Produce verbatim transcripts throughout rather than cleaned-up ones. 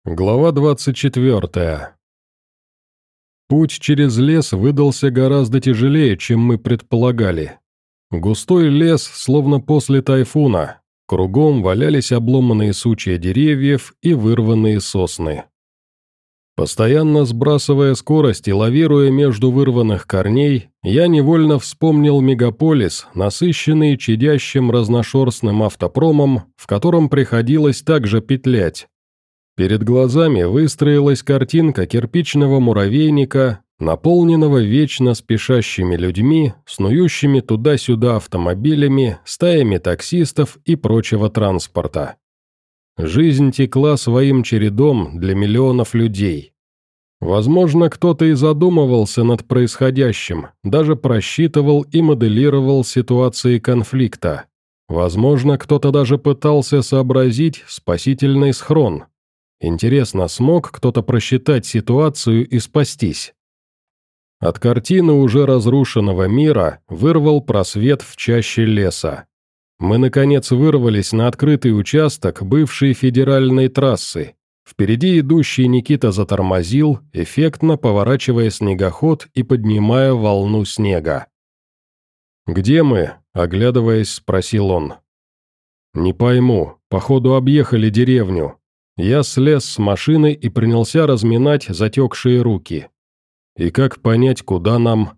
Глава двадцать четвертая. Путь через лес выдался гораздо тяжелее, чем мы предполагали. Густой лес, словно после тайфуна. Кругом валялись обломанные сучья деревьев и вырванные сосны. Постоянно сбрасывая скорость и лавируя между вырванных корней, я невольно вспомнил мегаполис, насыщенный чадящим разношерстным автопромом, в котором приходилось также петлять. Перед глазами выстроилась картинка кирпичного муравейника, наполненного вечно спешащими людьми, снующими туда-сюда автомобилями, стаями таксистов и прочего транспорта. Жизнь текла своим чередом для миллионов людей. Возможно, кто-то и задумывался над происходящим, даже просчитывал и моделировал ситуации конфликта. Возможно, кто-то даже пытался сообразить спасительный схрон. Интересно, смог кто-то просчитать ситуацию и спастись? От картины уже разрушенного мира вырвал просвет в чаще леса. Мы, наконец, вырвались на открытый участок бывшей федеральной трассы. Впереди идущий Никита затормозил, эффектно поворачивая снегоход и поднимая волну снега. «Где мы?» – оглядываясь, спросил он. «Не пойму, походу объехали деревню». Я слез с машины и принялся разминать затекшие руки. И как понять, куда нам?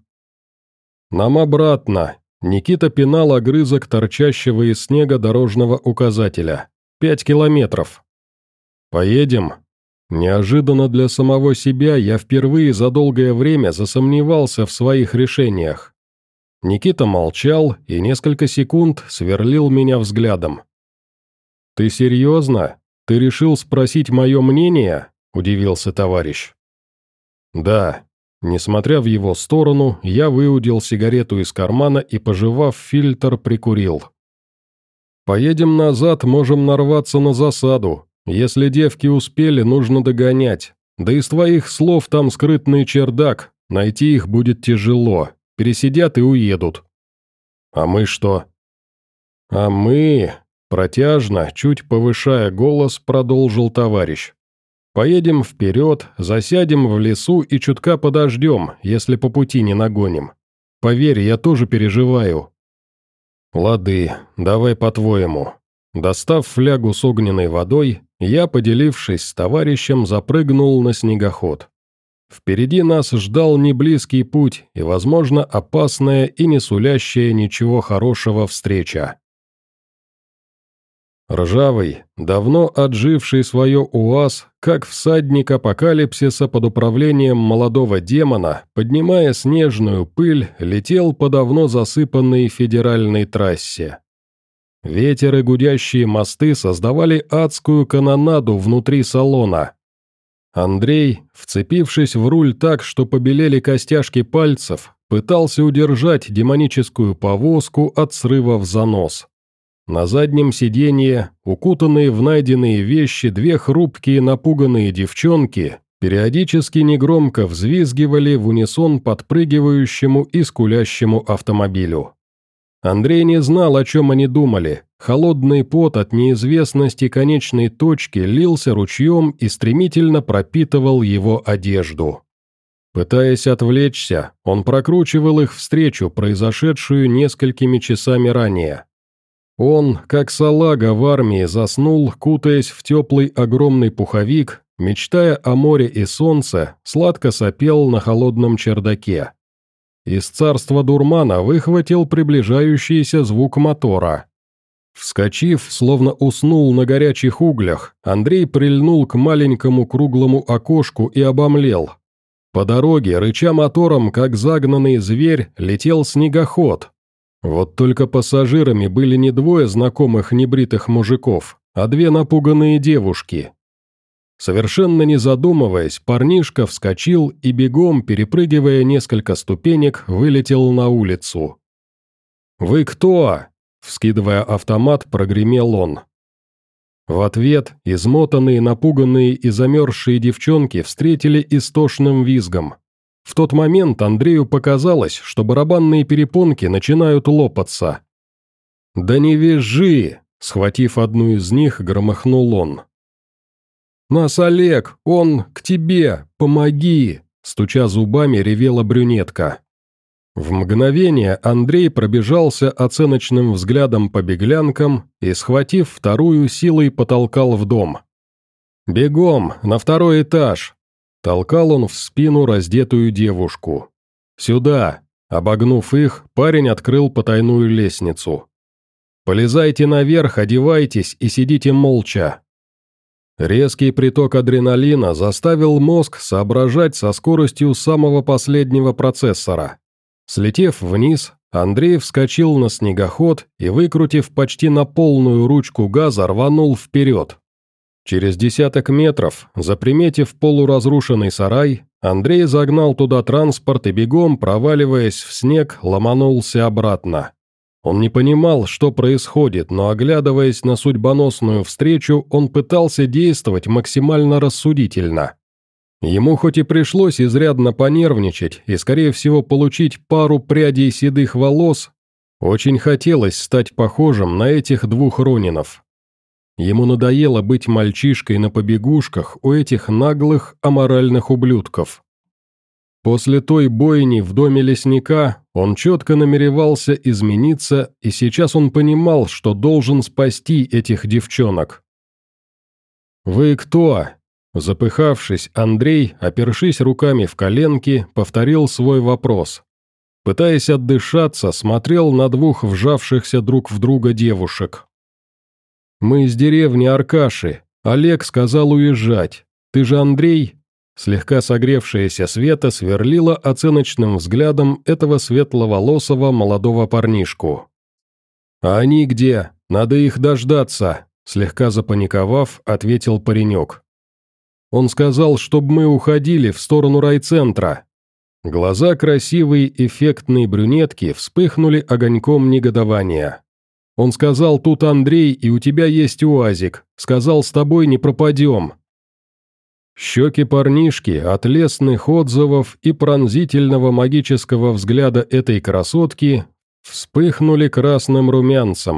Нам обратно. Никита пинал огрызок торчащего из снега дорожного указателя. Пять километров. Поедем? Неожиданно для самого себя я впервые за долгое время засомневался в своих решениях. Никита молчал и несколько секунд сверлил меня взглядом. «Ты серьезно? Ты решил спросить мое мнение?» – удивился товарищ. «Да». Несмотря в его сторону, я выудил сигарету из кармана и, пожевав фильтр, прикурил. «Поедем назад, можем нарваться на засаду. Если девки успели, нужно догонять. Да из твоих слов там скрытный чердак, найти их будет тяжело. Пересидят и уедут». «А мы что?» «А мы...» Протяжно, чуть повышая голос, продолжил товарищ. «Поедем вперед, засядем в лесу и чутка подождем, если по пути не нагоним. Поверь, я тоже переживаю». «Лады, давай по-твоему». Достав флягу с огненной водой, я, поделившись с товарищем, запрыгнул на снегоход. Впереди нас ждал неблизкий путь и, возможно, опасная и не сулящая ничего хорошего встреча. Ржавый, давно отживший свое УАЗ, как всадник апокалипсиса под управлением молодого демона, поднимая снежную пыль, летел по давно засыпанной федеральной трассе. Ветер и гудящие мосты создавали адскую канонаду внутри салона. Андрей, вцепившись в руль так, что побелели костяшки пальцев, пытался удержать демоническую повозку от срыва в занос. На заднем сиденье, укутанные в найденные вещи, две хрупкие напуганные девчонки периодически негромко взвизгивали в унисон подпрыгивающему и скулящему автомобилю. Андрей не знал, о чем они думали. Холодный пот от неизвестности конечной точки лился ручьем и стремительно пропитывал его одежду. Пытаясь отвлечься, он прокручивал их встречу, произошедшую несколькими часами ранее. Он, как салага в армии, заснул, кутаясь в теплый огромный пуховик, мечтая о море и солнце, сладко сопел на холодном чердаке. Из царства дурмана выхватил приближающийся звук мотора. Вскочив, словно уснул на горячих углях, Андрей прильнул к маленькому круглому окошку и обомлел. По дороге, рыча мотором, как загнанный зверь, летел снегоход. Вот только пассажирами были не двое знакомых небритых мужиков, а две напуганные девушки. Совершенно не задумываясь, парнишка вскочил и бегом, перепрыгивая несколько ступенек, вылетел на улицу. «Вы кто?» – вскидывая автомат, прогремел он. В ответ измотанные, напуганные и замерзшие девчонки встретили истошным визгом. В тот момент Андрею показалось, что барабанные перепонки начинают лопаться. «Да не визжи!» – схватив одну из них, громыхнул он. «Нас Олег, он к тебе, помоги!» Стуча зубами, ревела брюнетка. В мгновение Андрей пробежался оценочным взглядом по беглянкам и, схватив вторую, силой потолкал в дом. «Бегом, на второй этаж!» Толкал он в спину раздетую девушку. «Сюда!» Обогнув их, парень открыл потайную лестницу. «Полезайте наверх, одевайтесь и сидите молча». Резкий приток адреналина заставил мозг соображать со скоростью самого последнего процессора. Слетев вниз, Андрей вскочил на снегоход и, выкрутив почти на полную ручку газа, рванул вперед. Через десяток метров, заприметив полуразрушенный сарай, Андрей загнал туда транспорт и бегом, проваливаясь в снег, ломанулся обратно. Он не понимал, что происходит, но, оглядываясь на судьбоносную встречу, он пытался действовать максимально рассудительно. Ему хоть и пришлось изрядно понервничать и, скорее всего, получить пару прядей седых волос, очень хотелось стать похожим на этих двух Ронинов. Ему надоело быть мальчишкой на побегушках у этих наглых, аморальных ублюдков. После той бойни в доме лесника он четко намеревался измениться, и сейчас он понимал, что должен спасти этих девчонок. «Вы кто?» Запыхавшись, Андрей, опершись руками в коленки, повторил свой вопрос. Пытаясь отдышаться, смотрел на двух вжавшихся друг в друга девушек. «Мы из деревни Аркаши. Олег сказал уезжать. Ты же Андрей?» Слегка согревшаяся Света сверлила оценочным взглядом этого светловолосого молодого парнишку. «А они где? Надо их дождаться», — слегка запаниковав, ответил паренек. «Он сказал, чтобы мы уходили в сторону райцентра». Глаза красивой, эффектной брюнетки вспыхнули огоньком негодования. «Он сказал, тут Андрей, и у тебя есть УАЗик. Сказал, с тобой не пропадем». Щеки парнишки от лестных отзывов и пронзительного магического взгляда этой красотки вспыхнули красным румянцем.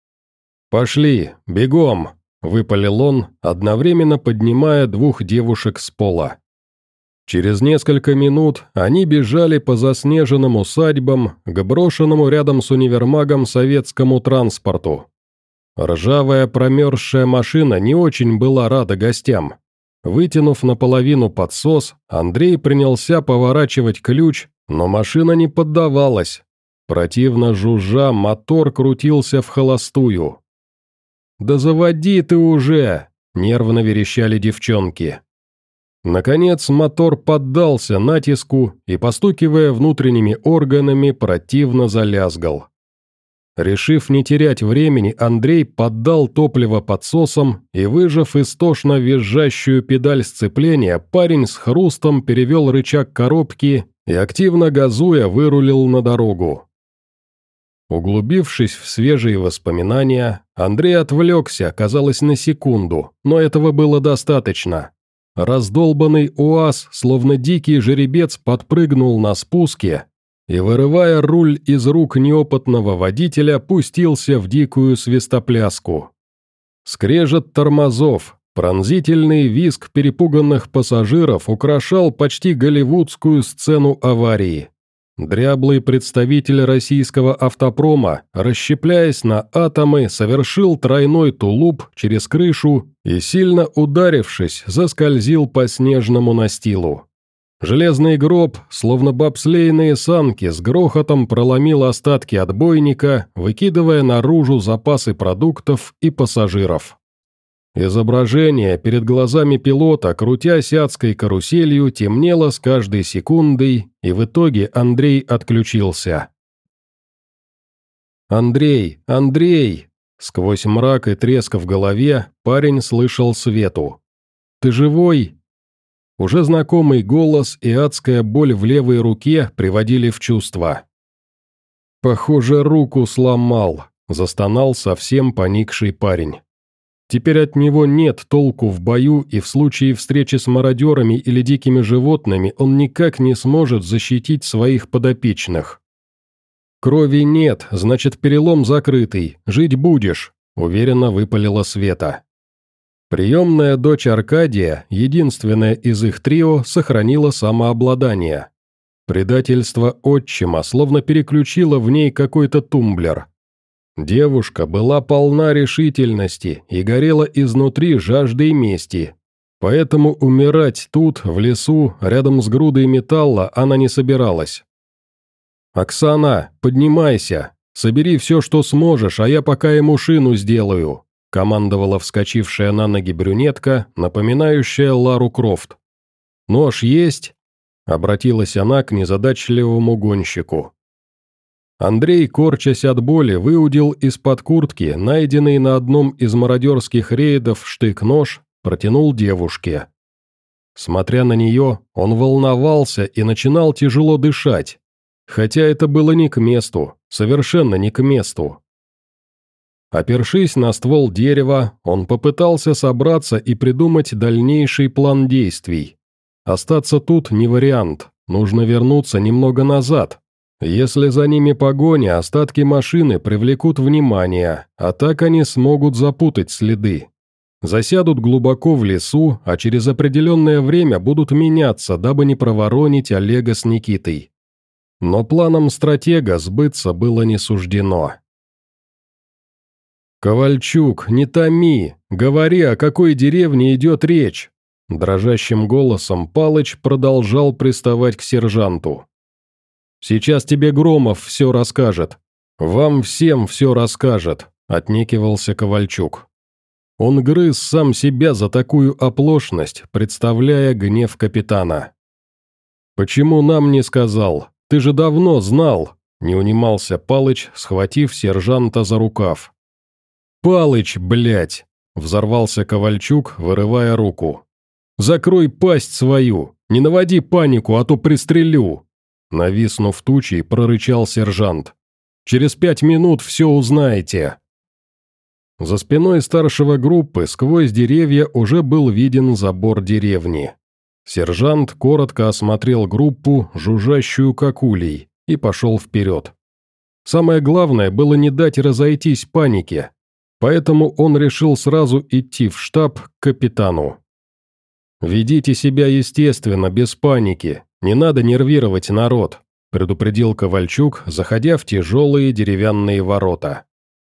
«Пошли, бегом!» – выпалил он, одновременно поднимая двух девушек с пола. Через несколько минут они бежали по заснеженным усадьбам к брошенному рядом с универмагом советскому транспорту. Ржавая промерзшая машина не очень была рада гостям. Вытянув наполовину подсос, Андрей принялся поворачивать ключ, но машина не поддавалась. Противно жужжа, мотор крутился в холостую. «Да заводи ты уже!» – нервно верещали девчонки. Наконец мотор поддался натиску и, постукивая внутренними органами, противно залязгал. Решив не терять времени, Андрей поддал топливо подсосом и, выжав истошно визжащую педаль сцепления, парень с хрустом перевел рычаг коробки и, активно газуя, вырулил на дорогу. Углубившись в свежие воспоминания, Андрей отвлекся, казалось, на секунду, но этого было достаточно. Раздолбанный УАЗ, словно дикий жеребец, подпрыгнул на спуске и, вырывая руль из рук неопытного водителя, пустился в дикую свистопляску. Скрежет тормозов, пронзительный визг перепуганных пассажиров украшал почти голливудскую сцену аварии. Дряблый представитель российского автопрома, расщепляясь на атомы, совершил тройной тулуп через крышу и, сильно ударившись, заскользил по снежному настилу. Железный гроб, словно бобслейные санки, с грохотом проломил остатки отбойника, выкидывая наружу запасы продуктов и пассажиров. Изображение перед глазами пилота, крутясь адской каруселью, темнело с каждой секундой, и в итоге Андрей отключился. «Андрей! Андрей!» Сквозь мрак и треск в голове парень слышал Свету. «Ты живой?» Уже знакомый голос и адская боль в левой руке приводили в чувство. «Похоже, руку сломал», – застонал совсем поникший парень. Теперь от него нет толку в бою, и в случае встречи с мародерами или дикими животными он никак не сможет защитить своих подопечных. «Крови нет, значит, перелом закрытый, жить будешь», – уверенно выпалила Света. Приемная дочь Аркадия, единственная из их трио, сохранила самообладание. Предательство отчима словно переключило в ней какой-то тумблер. Девушка была полна решительности и горела изнутри жаждой мести. Поэтому умирать тут, в лесу, рядом с грудой металла, она не собиралась. «Оксана, поднимайся, собери все, что сможешь, а я пока ему шину сделаю», командовала вскочившая на ноги брюнетка, напоминающая Лару Крофт. «Нож есть?» — обратилась она к незадачливому гонщику. Андрей, корчась от боли, выудил из-под куртки, найденный на одном из мародерских рейдов штык-нож, протянул девушке. Смотря на нее, он волновался и начинал тяжело дышать, хотя это было не к месту, совершенно не к месту. Опершись на ствол дерева, он попытался собраться и придумать дальнейший план действий. Остаться тут не вариант, нужно вернуться немного назад. Если за ними погоня, остатки машины привлекут внимание, а так они смогут запутать следы. Засядут глубоко в лесу, а через определенное время будут меняться, дабы не проворонить Олега с Никитой. Но планом стратега сбыться было не суждено. «Ковальчук, не томи, говори, о какой деревне идет речь!» Дрожащим голосом Палыч продолжал приставать к сержанту. «Сейчас тебе Громов все расскажет. Вам всем все расскажет», — отнекивался Ковальчук. Он грыз сам себя за такую оплошность, представляя гнев капитана. «Почему нам не сказал? Ты же давно знал», — не унимался Палыч, схватив сержанта за рукав. «Палыч, блядь!» — взорвался Ковальчук, вырывая руку. «Закрой пасть свою! Не наводи панику, а то пристрелю!» Нависнув тучей, прорычал сержант. «Через пять минут все узнаете!» За спиной старшего группы сквозь деревья уже был виден забор деревни. Сержант коротко осмотрел группу, жужжащую как улей, и пошел вперед. Самое главное было не дать разойтись панике, поэтому он решил сразу идти в штаб к капитану. «Ведите себя естественно, без паники, не надо нервировать народ», предупредил Ковальчук, заходя в тяжелые деревянные ворота.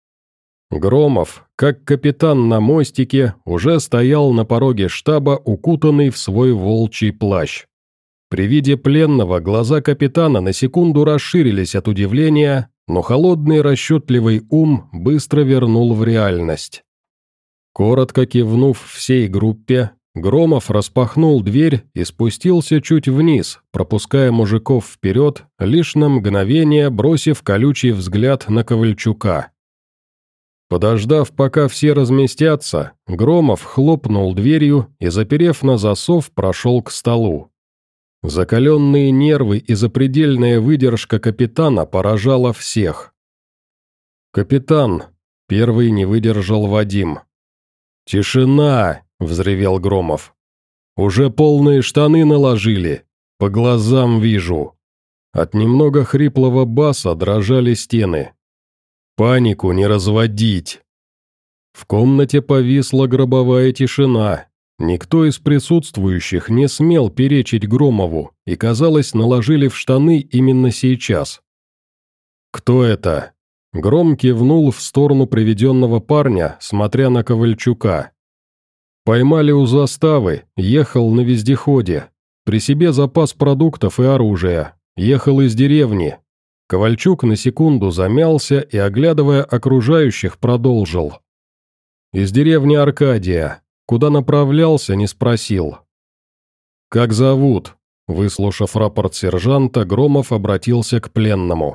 Громов, как капитан на мостике, уже стоял на пороге штаба, укутанный в свой волчий плащ. При виде пленного глаза капитана на секунду расширились от удивления, но холодный расчетливый ум быстро вернул в реальность. Коротко кивнув всей группе, Громов распахнул дверь и спустился чуть вниз, пропуская мужиков вперед, лишь на мгновение бросив колючий взгляд на Ковальчука. Подождав, пока все разместятся, Громов хлопнул дверью и, заперев на засов, прошел к столу. Закаленные нервы и запредельная выдержка капитана поражала всех. «Капитан!» – первый не выдержал Вадим. «Тишина!» – взревел Громов. «Уже полные штаны наложили, по глазам вижу». От немного хриплого баса дрожали стены. «Панику не разводить!» В комнате повисла гробовая тишина. Никто из присутствующих не смел перечить Громову, и, казалось, наложили в штаны именно сейчас. «Кто это?» Гром кивнул в сторону приведенного парня, смотря на Ковальчука. «Поймали у заставы, ехал на вездеходе. При себе запас продуктов и оружия. Ехал из деревни». Ковальчук на секунду замялся и, оглядывая окружающих, продолжил. «Из деревни Аркадия. Куда направлялся, не спросил». «Как зовут?» Выслушав рапорт сержанта, Громов обратился к пленному.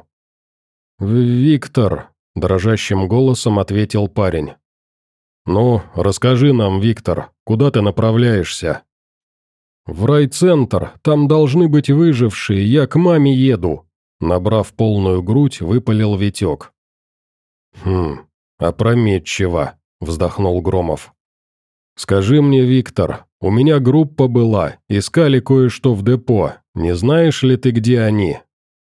«Виктор», – дрожащим голосом ответил парень. «Ну, расскажи нам, Виктор, куда ты направляешься?» «В райцентр, там должны быть выжившие, я к маме еду», – набрав полную грудь, выпалил Витек. «Хм, опрометчиво», – вздохнул Громов. «Скажи мне, Виктор, у меня группа была, искали кое-что в депо, не знаешь ли ты, где они?»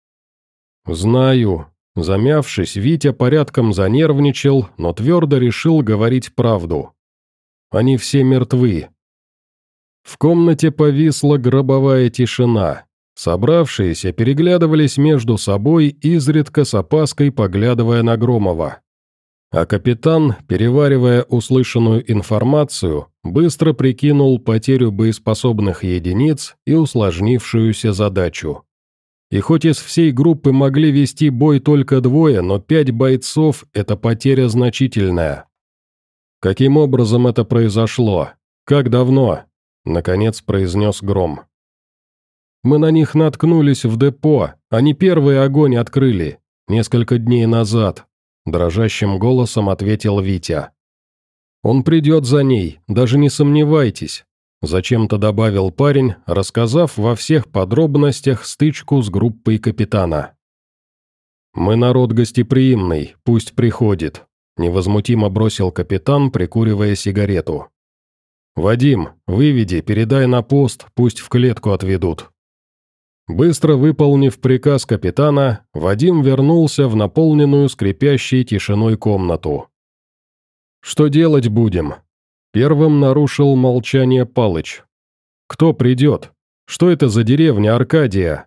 «Знаю». Замявшись, Витя порядком занервничал, но твердо решил говорить правду. Они все мертвы». В комнате повисла гробовая тишина. Собравшиеся переглядывались между собой, изредка с опаской поглядывая на Громова. А капитан, переваривая услышанную информацию, быстро прикинул потерю боеспособных единиц и усложнившуюся задачу. И хоть из всей группы могли вести бой только двое, но пять бойцов – это потеря значительная. «Каким образом это произошло? Как давно?» – наконец произнес Гром. «Мы на них наткнулись в депо, они первый огонь открыли, несколько дней назад», – дрожащим голосом ответил Витя. «Он придет за ней, даже не сомневайтесь», – зачем-то добавил парень, рассказав во всех подробностях стычку с группой капитана. «Мы народ гостеприимный, пусть приходит», – невозмутимо бросил капитан, прикуривая сигарету. «Вадим, выведи, передай на пост, пусть в клетку отведут». Быстро выполнив приказ капитана, Вадим вернулся в наполненную скрипящей тишиной комнату. «Что делать будем?» Первым нарушил молчание Палыч. «Кто придет? Что это за деревня Аркадия?»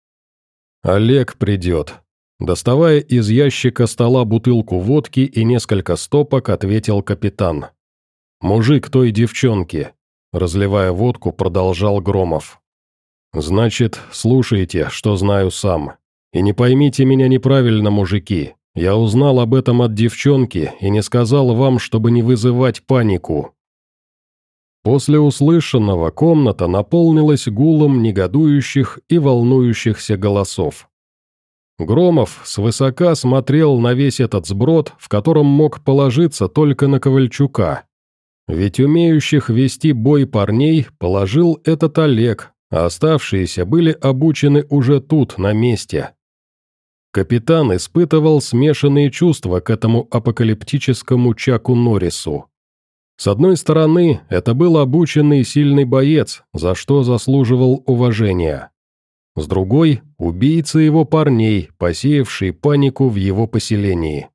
«Олег придет». Доставая из ящика стола бутылку водки и несколько стопок, ответил капитан. «Мужик той девчонки», разливая водку, продолжал Громов. «Значит, слушайте, что знаю сам. И не поймите меня неправильно, мужики. Я узнал об этом от девчонки и не сказал вам, чтобы не вызывать панику». После услышанного комната наполнилась гулом негодующих и волнующихся голосов. Громов свысока смотрел на весь этот сброд, в котором мог положиться только на Ковальчука. Ведь умеющих вести бой парней положил этот Олег, а оставшиеся были обучены уже тут, на месте. Капитан испытывал смешанные чувства к этому апокалиптическому Чаку Норрису. С одной стороны, это был обученный и сильный боец, за что заслуживал уважения. С другой – убийца его парней, посеявший панику в его поселении.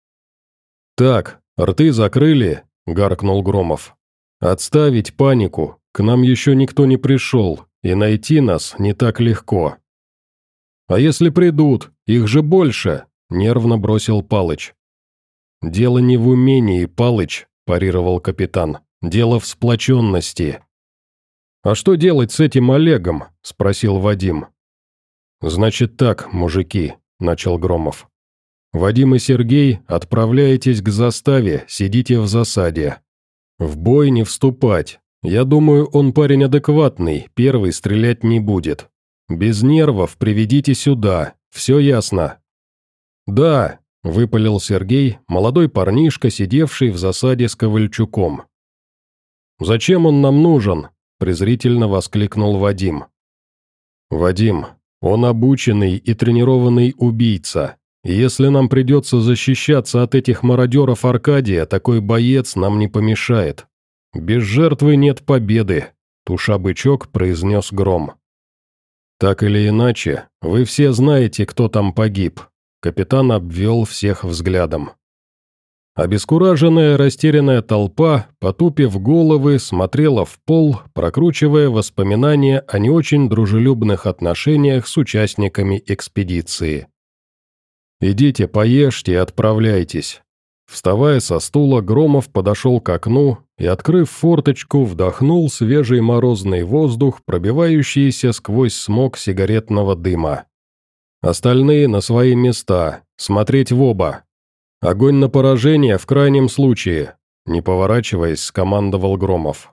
«Так, рты закрыли», – гаркнул Громов. «Отставить панику, к нам еще никто не пришел, и найти нас не так легко». «А если придут, их же больше», – нервно бросил Палыч. «Дело не в умении, Палыч», – парировал капитан, – «дело в сплоченности». «А что делать с этим Олегом?» – спросил Вадим. «Значит так, мужики», – начал Громов. «Вадим и Сергей, отправляйтесь к заставе, сидите в засаде. В бой не вступать. Я думаю, он парень адекватный, первый стрелять не будет. Без нервов приведите сюда, все ясно». «Да», – выпалил Сергей, молодой парнишка, сидевший в засаде с Ковальчуком. «Зачем он нам нужен?» – презрительно воскликнул Вадим. «Вадим, он обученный и тренированный убийца. И если нам придется защищаться от этих мародеров Аркадия, такой боец нам не помешает. Без жертвы нет победы», – туша бычок произнес Гром. «Так или иначе, вы все знаете, кто там погиб», – капитан обвел всех взглядом. Обескураженная, растерянная толпа, потупив головы, смотрела в пол, прокручивая воспоминания о не очень дружелюбных отношениях с участниками экспедиции. «Идите, поешьте и отправляйтесь». Вставая со стула, Громов подошел к окну и, открыв форточку, вдохнул свежий морозный воздух, пробивающийся сквозь смог сигаретного дыма. «Остальные на свои места, смотреть в оба. Огонь на поражение в крайнем случае», – не поворачиваясь, скомандовал Громов.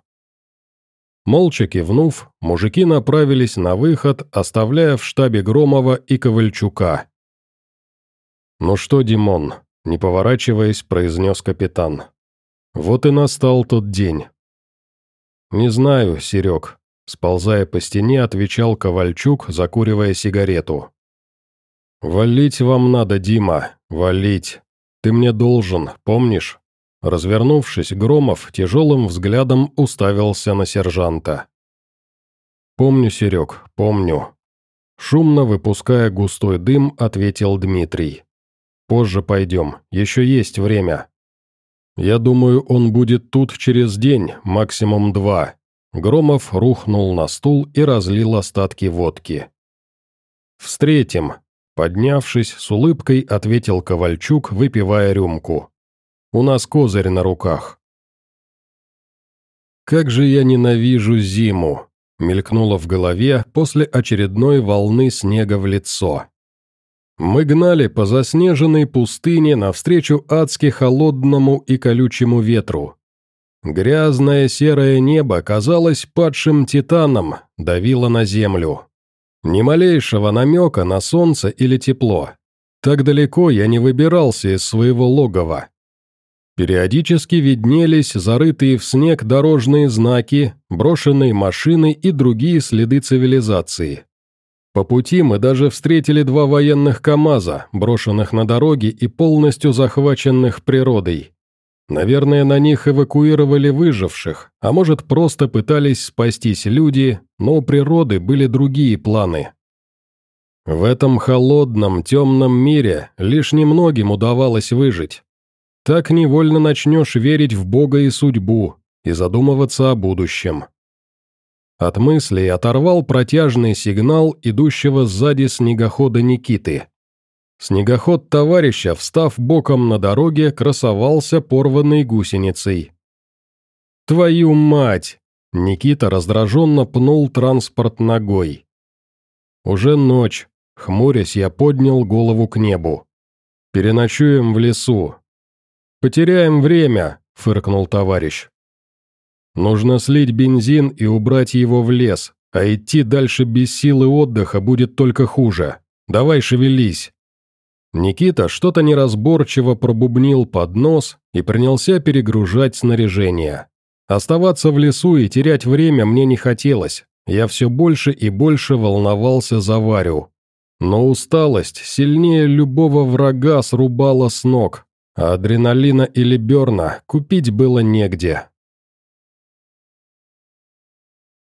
Молча кивнув, мужики направились на выход, оставляя в штабе Громова и Ковальчука. «Ну что, Димон?» – не поворачиваясь, произнес капитан. «Вот и настал тот день». «Не знаю, Серег», – сползая по стене, отвечал Ковальчук, закуривая сигарету. «Валить вам надо, Дима, валить. Ты мне должен, помнишь?» Развернувшись, Громов тяжелым взглядом уставился на сержанта. «Помню, Серег, помню». Шумно выпуская густой дым, ответил Дмитрий. «Позже пойдем, еще есть время». Я думаю, он будет тут через день, максимум два». Громов рухнул на стул и разлил остатки водки. «Встретим», — поднявшись, с улыбкой ответил Ковальчук, выпивая рюмку. «У нас козырь на руках». «Как же я ненавижу зиму», — мелькнуло в голове после очередной волны снега в лицо. Мы гнали по заснеженной пустыне навстречу адски холодному и колючему ветру. Грязное серое небо казалось падшим титаном, давило на землю. Ни малейшего намека на солнце или тепло. Так далеко я не выбирался из своего логова. Периодически виднелись зарытые в снег дорожные знаки, брошенные машины и другие следы цивилизации. По пути мы даже встретили два военных КАМАЗа, брошенных на дороге и полностью захваченных природой. Наверное, на них эвакуировали выживших, а может, просто пытались спастись люди, но у природы были другие планы. В этом холодном, темном мире лишь немногим удавалось выжить. Так невольно начнешь верить в Бога и судьбу и задумываться о будущем. От мыслей оторвал протяжный сигнал идущего сзади снегохода Никиты. Снегоход товарища, встав боком на дороге, красовался порванной гусеницей. «Твою мать!» – Никита раздраженно пнул транспорт ногой. Уже ночь. Хмурясь, я поднял голову к небу. «Переночуем в лесу». «Потеряем время», – фыркнул товарищ. «Нужно слить бензин и убрать его в лес, а идти дальше без силы отдыха будет только хуже. Давай шевелись». Никита что-то неразборчиво пробубнил под нос и принялся перегружать снаряжение. Оставаться в лесу и терять время мне не хотелось, я все больше и больше волновался за Варю. Но усталость сильнее любого врага срубала с ног, а адреналина или берна купить было негде.